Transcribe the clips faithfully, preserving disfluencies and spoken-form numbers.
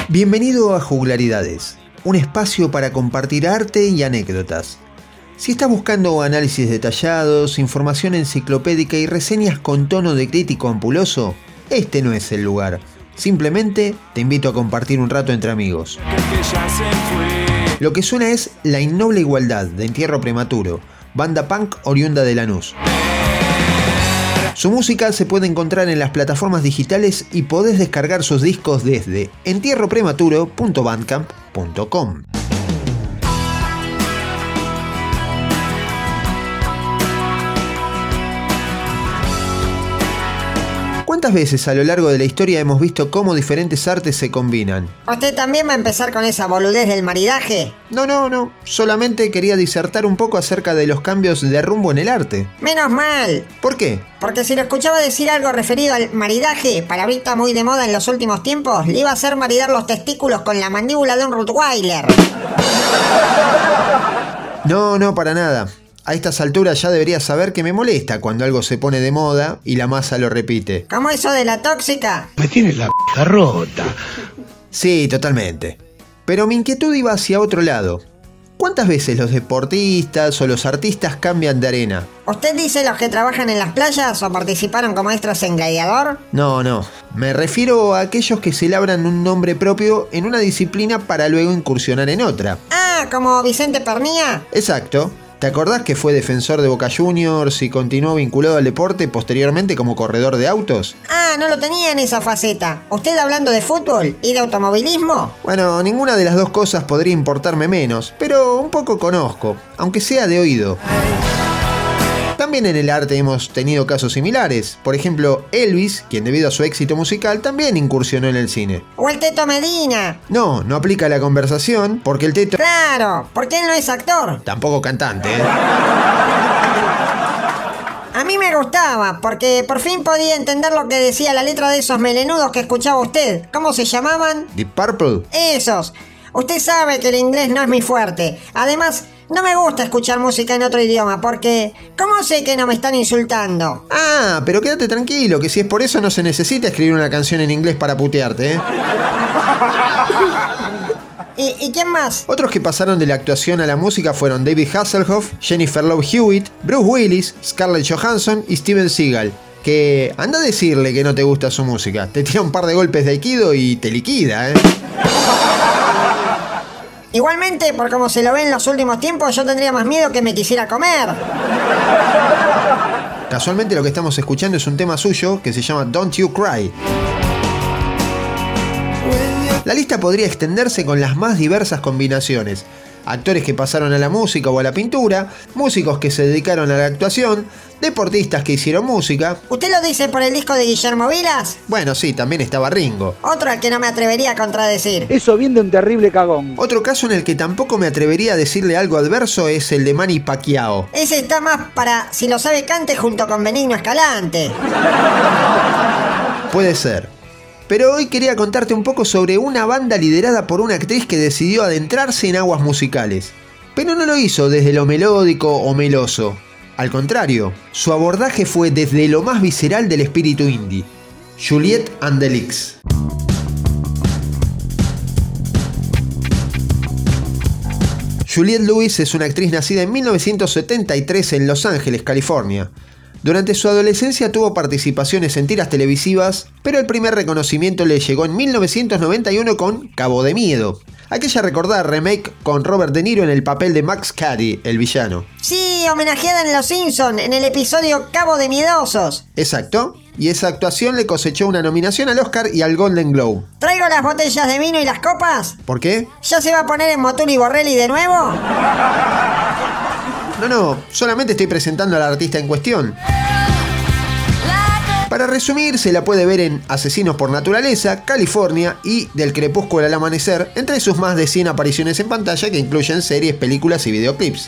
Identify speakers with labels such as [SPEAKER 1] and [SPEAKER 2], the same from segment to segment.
[SPEAKER 1] Bienvenido a Juglaridades, un espacio para compartir arte y anécdotas. Si estás buscando análisis detallados, información enciclopédica y reseñas con tono de crítico ampuloso, este no es el lugar. Simplemente te invito a compartir un rato entre amigos. Lo que suena es La Innoble Igualdad, de Entierro Prematuro, banda punk oriunda de Lanús. Su música se puede encontrar en las plataformas digitales y podés descargar sus discos desde entierro prematuro punto bandcamp punto com. ¿Cuántas veces a lo largo de la historia hemos visto cómo diferentes artes se combinan?
[SPEAKER 2] ¿Usted también va a empezar con esa boludez del maridaje?
[SPEAKER 1] No, no, no. Solamente quería disertar un poco acerca de los cambios de rumbo en el arte.
[SPEAKER 2] Menos mal.
[SPEAKER 1] ¿Por qué?
[SPEAKER 2] Porque si lo escuchaba decir algo referido al maridaje, palabrita muy de moda en los últimos tiempos, le iba a hacer maridar los testículos con la mandíbula de un Rottweiler.
[SPEAKER 1] No, no, para nada. A estas alturas ya deberías saber que me molesta cuando algo se pone de moda y la masa lo repite.
[SPEAKER 2] ¿Cómo eso de la tóxica?
[SPEAKER 3] Me tienes la p*** rota.
[SPEAKER 1] Sí, totalmente. Pero mi inquietud iba hacia otro lado. ¿Cuántas veces los deportistas o los artistas cambian de arena?
[SPEAKER 2] ¿Usted dice los que trabajan en las playas o participaron como extras en Gladiador?
[SPEAKER 1] No, no. Me refiero a aquellos que se labran un nombre propio en una disciplina para luego incursionar en otra.
[SPEAKER 2] Ah, ¿como Vicente Pernía?
[SPEAKER 1] Exacto. ¿Te acordás que fue defensor de Boca Juniors y continuó vinculado al deporte posteriormente como corredor de autos?
[SPEAKER 2] Ah, no lo tenía en esa faceta. ¿Usted hablando de fútbol y de automovilismo?
[SPEAKER 1] Bueno, ninguna de las dos cosas podría importarme menos, pero un poco conozco, aunque sea de oído. También en el arte hemos tenido casos similares. Por ejemplo, Elvis, quien debido a su éxito musical también incursionó en el cine.
[SPEAKER 2] ¿O el Teto Medina?
[SPEAKER 1] No, no aplica la conversación porque el Teto...
[SPEAKER 2] Claro, porque él no es actor.
[SPEAKER 1] Tampoco cantante, ¿eh?
[SPEAKER 2] A mí me gustaba, porque por fin podía entender lo que decía la letra de esos melenudos que escuchaba usted. ¿Cómo se llamaban?
[SPEAKER 1] Deep Purple.
[SPEAKER 2] Esos. Usted sabe que el inglés no es mi fuerte. Además, no me gusta escuchar música en otro idioma, porque... ¿cómo sé que no me están insultando?
[SPEAKER 1] Ah, pero quédate tranquilo, que si es por eso no se necesita escribir una canción en inglés para putearte, ¿eh?
[SPEAKER 2] ¿Y, ¿Y quién más?
[SPEAKER 1] Otros que pasaron de la actuación a la música fueron David Hasselhoff, Jennifer Love Hewitt, Bruce Willis, Scarlett Johansson y Steven Seagal. Que anda a decirle que no te gusta su música. Te tira un par de golpes de aikido y te liquida, ¿eh?
[SPEAKER 2] Igualmente, por como se lo ve en los últimos tiempos, yo tendría más miedo que me quisiera comer.
[SPEAKER 1] Casualmente lo que estamos escuchando es un tema suyo que se llama Don't You Cry. La lista podría extenderse con las más diversas combinaciones. Actores que pasaron a la música o a la pintura, músicos que se dedicaron a la actuación, deportistas que hicieron música.
[SPEAKER 2] ¿Usted lo dice por el disco de Guillermo Vilas?
[SPEAKER 1] Bueno, sí, también estaba Ringo.
[SPEAKER 2] Otro al que no me atrevería a contradecir.
[SPEAKER 3] Eso viene de un terrible cagón.
[SPEAKER 1] Otro caso en el que tampoco me atrevería a decirle algo adverso es el de Manny Pacquiao.
[SPEAKER 2] Ese está más para si lo sabe cante junto con Benigno Escalante.
[SPEAKER 1] Puede ser. Pero hoy quería contarte un poco sobre una banda liderada por una actriz que decidió adentrarse en aguas musicales. Pero no lo hizo desde lo melódico o meloso. Al contrario, su abordaje fue desde lo más visceral del espíritu indie. Juliette and the Leaks. Juliette Lewis es una actriz nacida en mil novecientos setenta y tres en Los Ángeles, California. Durante su adolescencia tuvo participaciones en tiras televisivas, pero el primer reconocimiento le llegó en mil novecientos noventa y uno con Cabo de Miedo, aquella recordada remake con Robert De Niro en el papel de Max Cady, el villano.
[SPEAKER 2] Sí, homenajeada en Los Simpson, en el episodio Cabo de Miedosos.
[SPEAKER 1] Exacto, y esa actuación le cosechó una nominación al Oscar y al Golden Globe.
[SPEAKER 2] ¿Traigo las botellas de vino y las copas?
[SPEAKER 1] ¿Por qué?
[SPEAKER 2] ¿Ya se va a poner en Motul y Borrelli de nuevo?
[SPEAKER 1] No, no, solamente estoy presentando al artista en cuestión. Para resumir, se la puede ver en Asesinos por Naturaleza, California y Del Crepúsculo al Amanecer, entre sus más de cien apariciones en pantalla que incluyen series, películas y videoclips.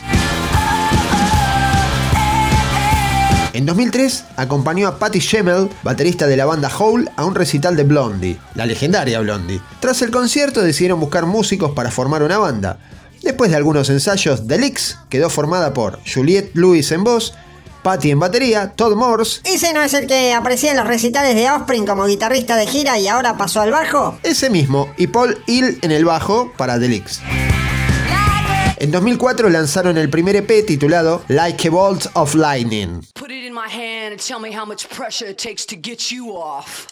[SPEAKER 1] En dos mil tres acompañó a Patty Schemel, baterista de la banda Hole, a un recital de Blondie, la legendaria Blondie. Tras el concierto decidieron buscar músicos para formar una banda. Después de algunos ensayos, The Leaks quedó formada por Juliette Lewis en voz, Patty en batería, Todd Morse.
[SPEAKER 2] ¿Ese no es el que aparecía en los recitales de Offspring como guitarrista de gira y ahora pasó al bajo?
[SPEAKER 1] Ese mismo, y Paul Hill en el bajo para The Licks. En dos mil cuatro lanzaron el primer E P titulado Like a Bolt of Lightning.
[SPEAKER 4] Put it in my hand and tell me how much pressure it takes to get you off.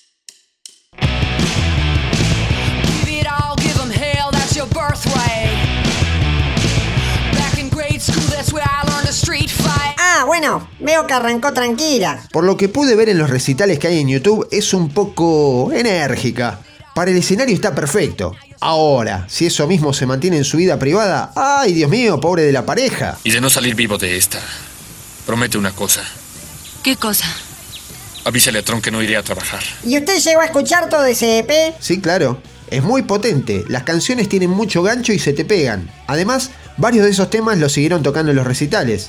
[SPEAKER 4] Give it all, give them hell, that's your birthright. Back in grade school, that's where I learned a street fight.
[SPEAKER 2] Ah, bueno, veo que arrancó tranquila.
[SPEAKER 1] Por lo que pude ver en los recitales que hay en YouTube, es un poco enérgica. Para el escenario está perfecto. Ahora, si eso mismo se mantiene en su vida privada, ¡ay, Dios mío, pobre de la pareja!
[SPEAKER 5] Y de no salir vivo de esta, promete una cosa.
[SPEAKER 6] ¿Qué cosa?
[SPEAKER 5] Avísale a Tron que no iré a trabajar.
[SPEAKER 2] ¿Y usted llegó a escuchar todo ese E P?
[SPEAKER 1] Sí, claro. Es muy potente. Las canciones tienen mucho gancho y se te pegan. Además, varios de esos temas los siguieron tocando en los recitales.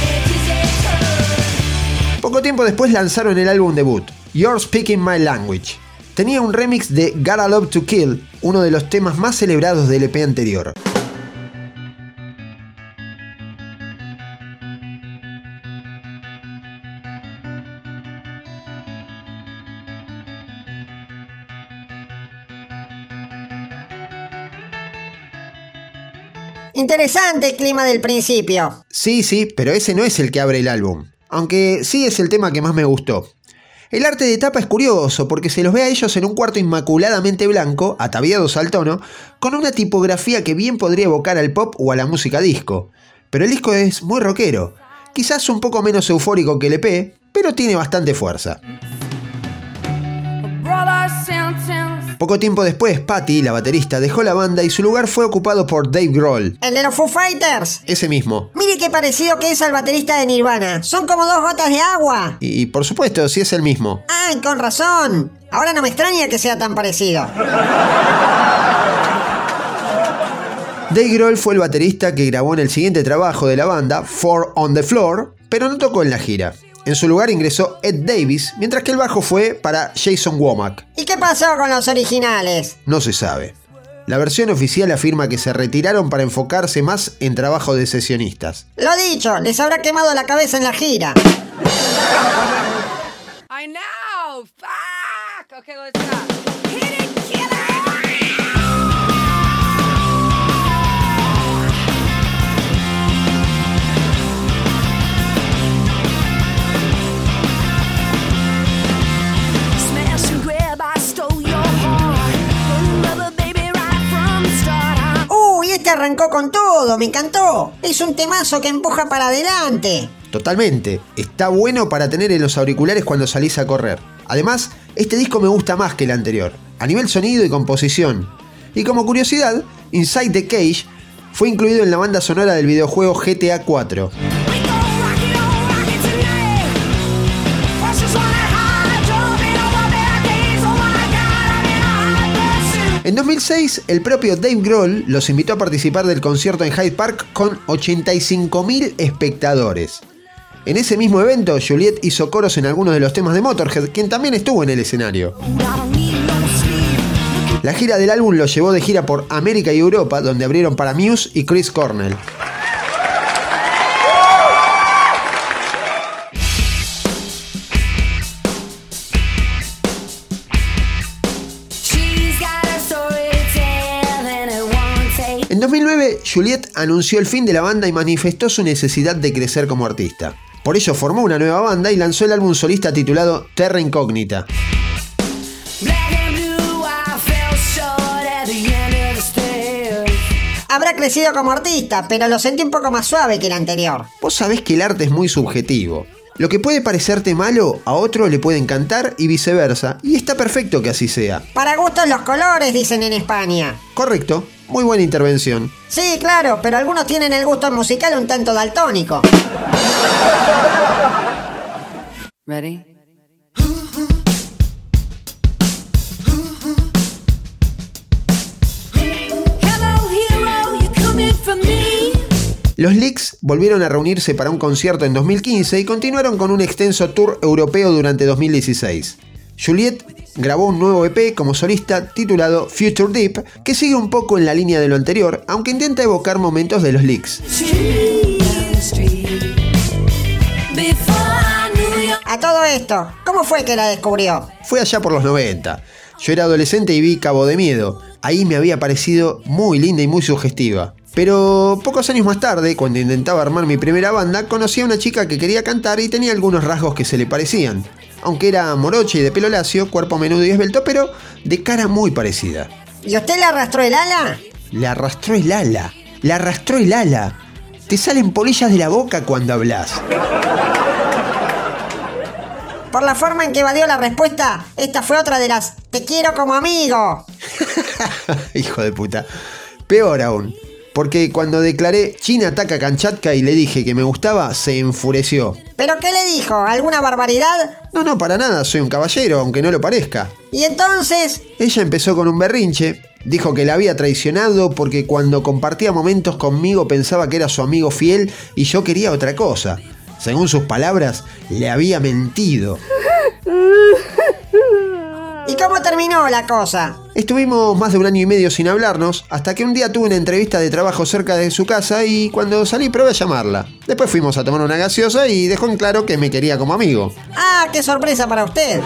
[SPEAKER 1] Poco tiempo después lanzaron el álbum debut, You're Speaking My Language. Tenía un remix de Gotta Love to Kill, uno de los temas más celebrados del E P anterior.
[SPEAKER 2] Interesante el clima del principio.
[SPEAKER 1] Sí, sí, pero ese no es el que abre el álbum. Aunque sí es el tema que más me gustó. El arte de tapa es curioso porque se los ve a ellos en un cuarto inmaculadamente blanco, ataviados al tono, con una tipografía que bien podría evocar al pop o a la música disco. Pero el disco es muy rockero, quizás un poco menos eufórico que el E P, pero tiene bastante fuerza. Poco tiempo después, Patty, la baterista, dejó la banda y su lugar fue ocupado por Dave Grohl.
[SPEAKER 2] ¿El de los Foo Fighters?
[SPEAKER 1] Ese mismo.
[SPEAKER 2] Mire qué parecido que es al baterista de Nirvana. Son como dos gotas de agua.
[SPEAKER 1] Y, y por supuesto, sí es el mismo.
[SPEAKER 2] Ah, con razón. Ahora no me extraña que sea tan parecido.
[SPEAKER 1] Dave Grohl fue el baterista que grabó en el siguiente trabajo de la banda, Four on the Floor, pero no tocó en la gira. En su lugar ingresó Ed Davis, mientras que el bajo fue para Jason Womack.
[SPEAKER 2] ¿Y qué pasó con los originales?
[SPEAKER 1] No se sabe. La versión oficial afirma que se retiraron para enfocarse más en trabajo de sesionistas.
[SPEAKER 2] Lo dicho, les habrá quemado la cabeza en la gira.
[SPEAKER 4] I know! Fuck! Okay, let's stop. Hit it, killer!
[SPEAKER 2] Este arrancó con todo, me encantó. Es un temazo que empuja para adelante.
[SPEAKER 1] Totalmente. Está bueno para tener en los auriculares cuando salís a correr. Además, este disco me gusta más que el anterior, a nivel sonido y composición. Y como curiosidad, Inside the Cage fue incluido en la banda sonora del videojuego G T A cuatro. En dos mil seis, el propio Dave Grohl los invitó a participar del concierto en Hyde Park con ochenta y cinco mil espectadores. En ese mismo evento, Juliet hizo coros en algunos de los temas de Motorhead, quien también estuvo en el escenario. La gira del álbum los llevó de gira por América y Europa, donde abrieron para Muse y Chris Cornell. En dos mil nueve, Juliet anunció el fin de la banda y manifestó su necesidad de crecer como artista. Por ello formó una nueva banda y lanzó el álbum solista titulado Terra Incógnita.
[SPEAKER 2] Habrá crecido como artista, pero lo sentí un poco más suave que el anterior.
[SPEAKER 1] Vos sabés que el arte es muy subjetivo. Lo que puede parecerte malo, a otro le puede encantar y viceversa, y está perfecto que así sea.
[SPEAKER 2] Para gustos los colores, dicen en España.
[SPEAKER 1] Correcto, muy buena intervención.
[SPEAKER 2] Sí, claro, pero algunos tienen el gusto musical un tanto daltónico.
[SPEAKER 4] Ready?
[SPEAKER 1] Los Licks volvieron a reunirse para un concierto en dos mil quince y continuaron con un extenso tour europeo durante dos mil dieciséis. Juliet grabó un nuevo E P como solista titulado Future Deep, que sigue un poco en la línea de lo anterior, aunque intenta evocar momentos de los Licks.
[SPEAKER 2] A todo esto, ¿cómo fue que la descubrió?
[SPEAKER 1] Fue allá por los noventa. Yo era adolescente y vi Cabo de Miedo. Ahí me había parecido muy linda y muy sugestiva. Pero pocos años más tarde, cuando intentaba armar mi primera banda, conocí a una chica que quería cantar y tenía algunos rasgos que se le parecían. Aunque era morocha y de pelo lacio, cuerpo menudo y esbelto, pero de cara muy parecida.
[SPEAKER 2] ¿Y usted le arrastró el ala?
[SPEAKER 1] Le arrastró el ala. Le arrastró el ala. Te salen polillas de la boca cuando hablas.
[SPEAKER 2] Por la forma en que evadió la respuesta, esta fue otra de las "te quiero como amigo".
[SPEAKER 1] Hijo de puta. Peor aún. Porque cuando declaré China ataca a Kamchatka y le dije que me gustaba, se enfureció.
[SPEAKER 2] ¿Pero qué le dijo? ¿Alguna barbaridad?
[SPEAKER 1] No, no, para nada, soy un caballero, aunque no lo parezca.
[SPEAKER 2] ¿Y entonces?
[SPEAKER 1] Ella empezó con un berrinche, dijo que la había traicionado porque cuando compartía momentos conmigo pensaba que era su amigo fiel y yo quería otra cosa. Según sus palabras, le había mentido.
[SPEAKER 2] ¿Y cómo terminó la cosa?
[SPEAKER 1] Estuvimos más de un año y medio sin hablarnos, hasta que un día tuve una entrevista de trabajo cerca de su casa y cuando salí probé a llamarla. Después fuimos a tomar una gaseosa y dejó en claro que me quería como amigo.
[SPEAKER 2] ¡Ah, qué sorpresa para usted!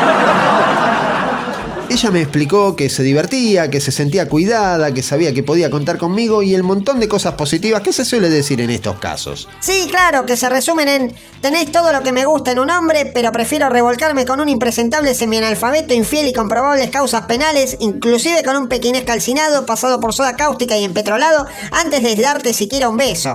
[SPEAKER 1] Ella me explicó que se divertía, que se sentía cuidada, que sabía que podía contar conmigo y el montón de cosas positivas que se suele decir en estos casos.
[SPEAKER 2] Sí, claro, que se resumen en: tenéis todo lo que me gusta en un hombre, pero prefiero revolcarme con un impresentable semianalfabeto infiel y con probables causas penales, inclusive con un pequinés calcinado, pasado por soda cáustica y empetrolado, antes de darte siquiera un beso.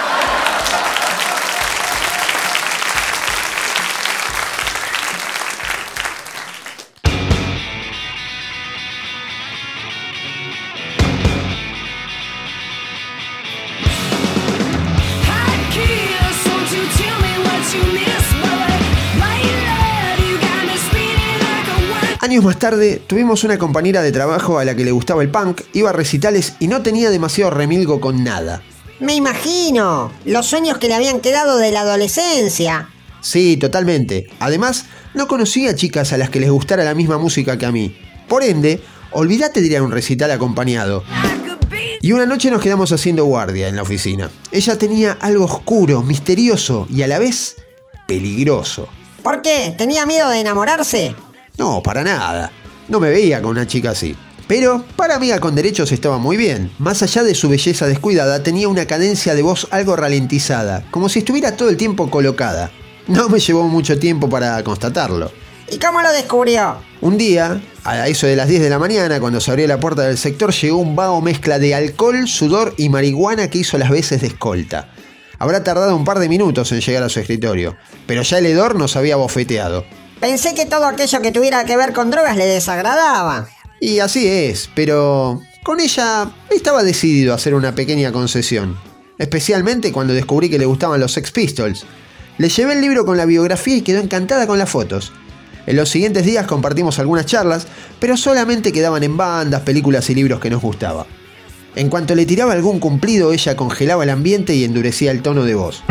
[SPEAKER 1] Años más tarde, tuvimos una compañera de trabajo a la que le gustaba el punk, iba a recitales y no tenía demasiado remilgo con nada.
[SPEAKER 2] Me imagino, los sueños que le habían quedado de la adolescencia.
[SPEAKER 1] Sí, totalmente. Además, no conocía chicas a las que les gustara la misma música que a mí. Por ende, olvídate de ir a un recital acompañado. Y una noche nos quedamos haciendo guardia en la oficina. Ella tenía algo oscuro, misterioso y a la vez peligroso.
[SPEAKER 2] ¿Por qué? ¿Tenía miedo de enamorarse?
[SPEAKER 1] No, para nada. No me veía con una chica así. Pero para amiga con derechos estaba muy bien. Más allá de su belleza descuidada, tenía una cadencia de voz algo ralentizada, como si estuviera todo el tiempo colocada. No me llevó mucho tiempo para constatarlo.
[SPEAKER 2] ¿Y cómo lo descubrió?
[SPEAKER 1] Un día, a eso de las diez de la mañana, cuando se abrió la puerta del sector, llegó un vago mezcla de alcohol, sudor y marihuana que hizo las veces de escolta. Habrá tardado un par de minutos en llegar a su escritorio, pero ya el hedor nos había bofeteado.
[SPEAKER 2] Pensé que todo aquello que tuviera que ver con drogas le desagradaba.
[SPEAKER 1] Y así es, pero con ella estaba decidido a hacer una pequeña concesión. Especialmente cuando descubrí que le gustaban los Sex Pistols. Le llevé el libro con la biografía y quedó encantada con las fotos. En los siguientes días compartimos algunas charlas, pero solamente quedaban en bandas, películas y libros que nos gustaba. En cuanto le tiraba algún cumplido, ella congelaba el ambiente y endurecía el tono de voz.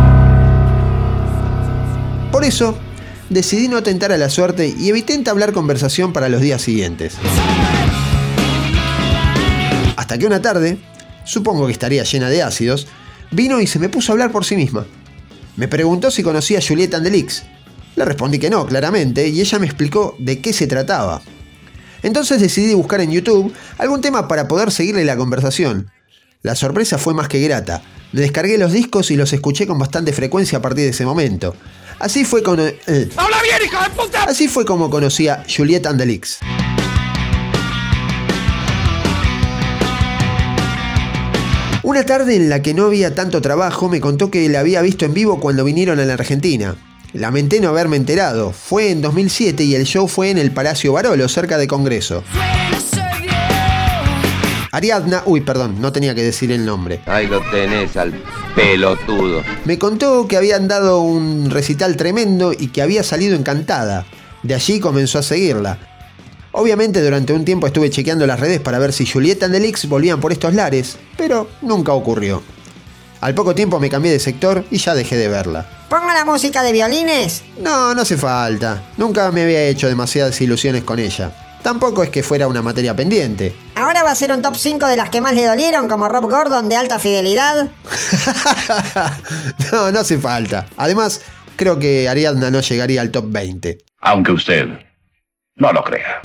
[SPEAKER 1] Por eso, decidí no tentar a la suerte y evité entablar conversación para los días siguientes. Hasta que una tarde, supongo que estaría llena de ácidos, vino y se me puso a hablar por sí misma. Me preguntó si conocía a Juliette and the Leaks. Le respondí que no, claramente, y ella me explicó de qué se trataba. Entonces decidí buscar en YouTube algún tema para poder seguirle la conversación. La sorpresa fue más que grata. Me descargué los discos y los escuché con bastante frecuencia a partir de ese momento. Así fue con... Eh, ¡Habla bien, hijo de puta! Así fue como conocí a Juliette and the Leaks. Una tarde en la que no había tanto trabajo, me contó que la había visto en vivo cuando vinieron a la Argentina. Lamenté no haberme enterado. Fue en dos mil siete y el show fue en el Palacio Barolo, cerca de Congreso. Ariadna, uy, perdón, no tenía que decir el nombre.
[SPEAKER 6] Ahí lo tenés al pelotudo.
[SPEAKER 1] Me contó que habían dado un recital tremendo y que había salido encantada. De allí comenzó a seguirla. Obviamente durante un tiempo estuve chequeando las redes para ver si Juliette and the Leaks volvían por estos lares, pero nunca ocurrió. Al poco tiempo me cambié de sector y ya dejé de verla.
[SPEAKER 2] ¿Pongo la música de violines?
[SPEAKER 1] No, no hace falta. Nunca me había hecho demasiadas ilusiones con ella. Tampoco es que fuera una materia pendiente.
[SPEAKER 2] ¿Ahora va a ser un top cinco de las que más le dolieron, como Rob Gordon de alta fidelidad?
[SPEAKER 1] No, no hace falta. Además, creo que Ariadna no llegaría al top veinte.
[SPEAKER 7] Aunque usted no lo crea.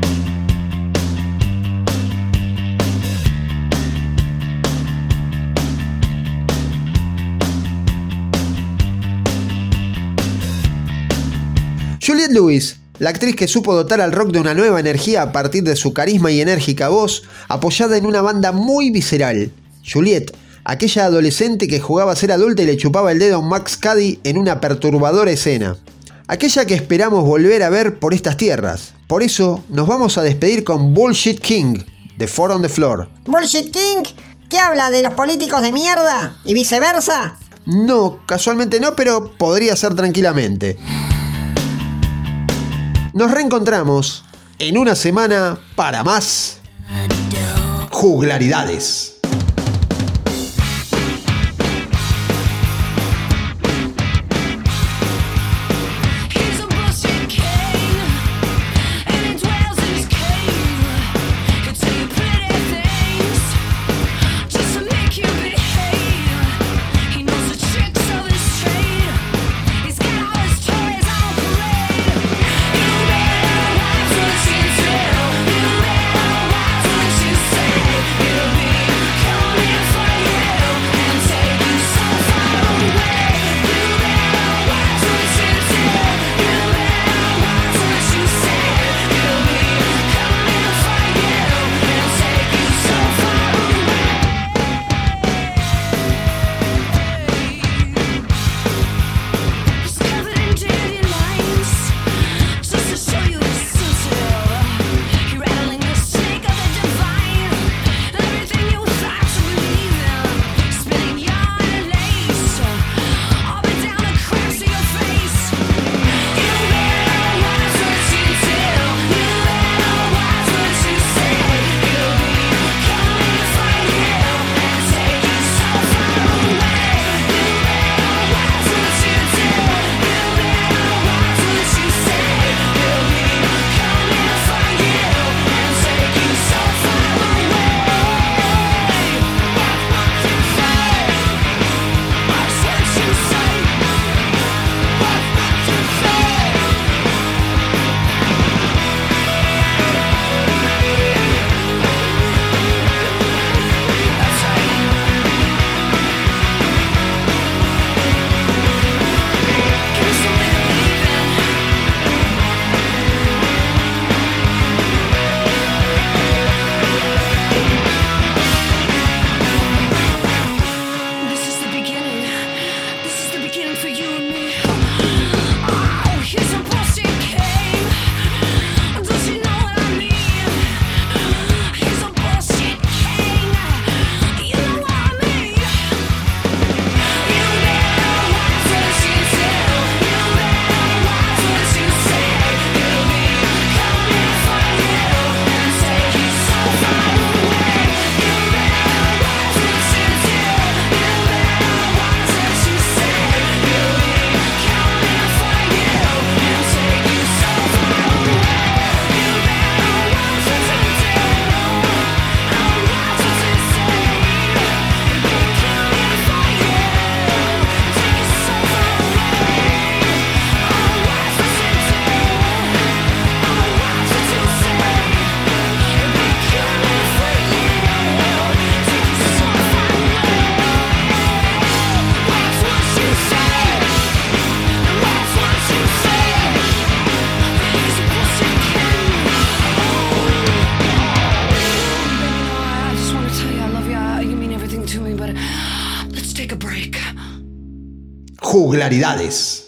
[SPEAKER 1] Juliette Lewis, la actriz que supo dotar al rock de una nueva energía a partir de su carisma y enérgica voz, apoyada en una banda muy visceral. Juliette, aquella adolescente que jugaba a ser adulta y le chupaba el dedo a un Max Cady en una perturbadora escena. Aquella que esperamos volver a ver por estas tierras. Por eso nos vamos a despedir con Bullshit King, de Four on the Floor.
[SPEAKER 2] ¿Bullshit King? ¿Qué habla de los políticos de mierda? ¿Y viceversa?
[SPEAKER 1] No, casualmente no, pero podría ser tranquilamente. Nos reencontramos en una semana para más juglaridades. Juglaridades.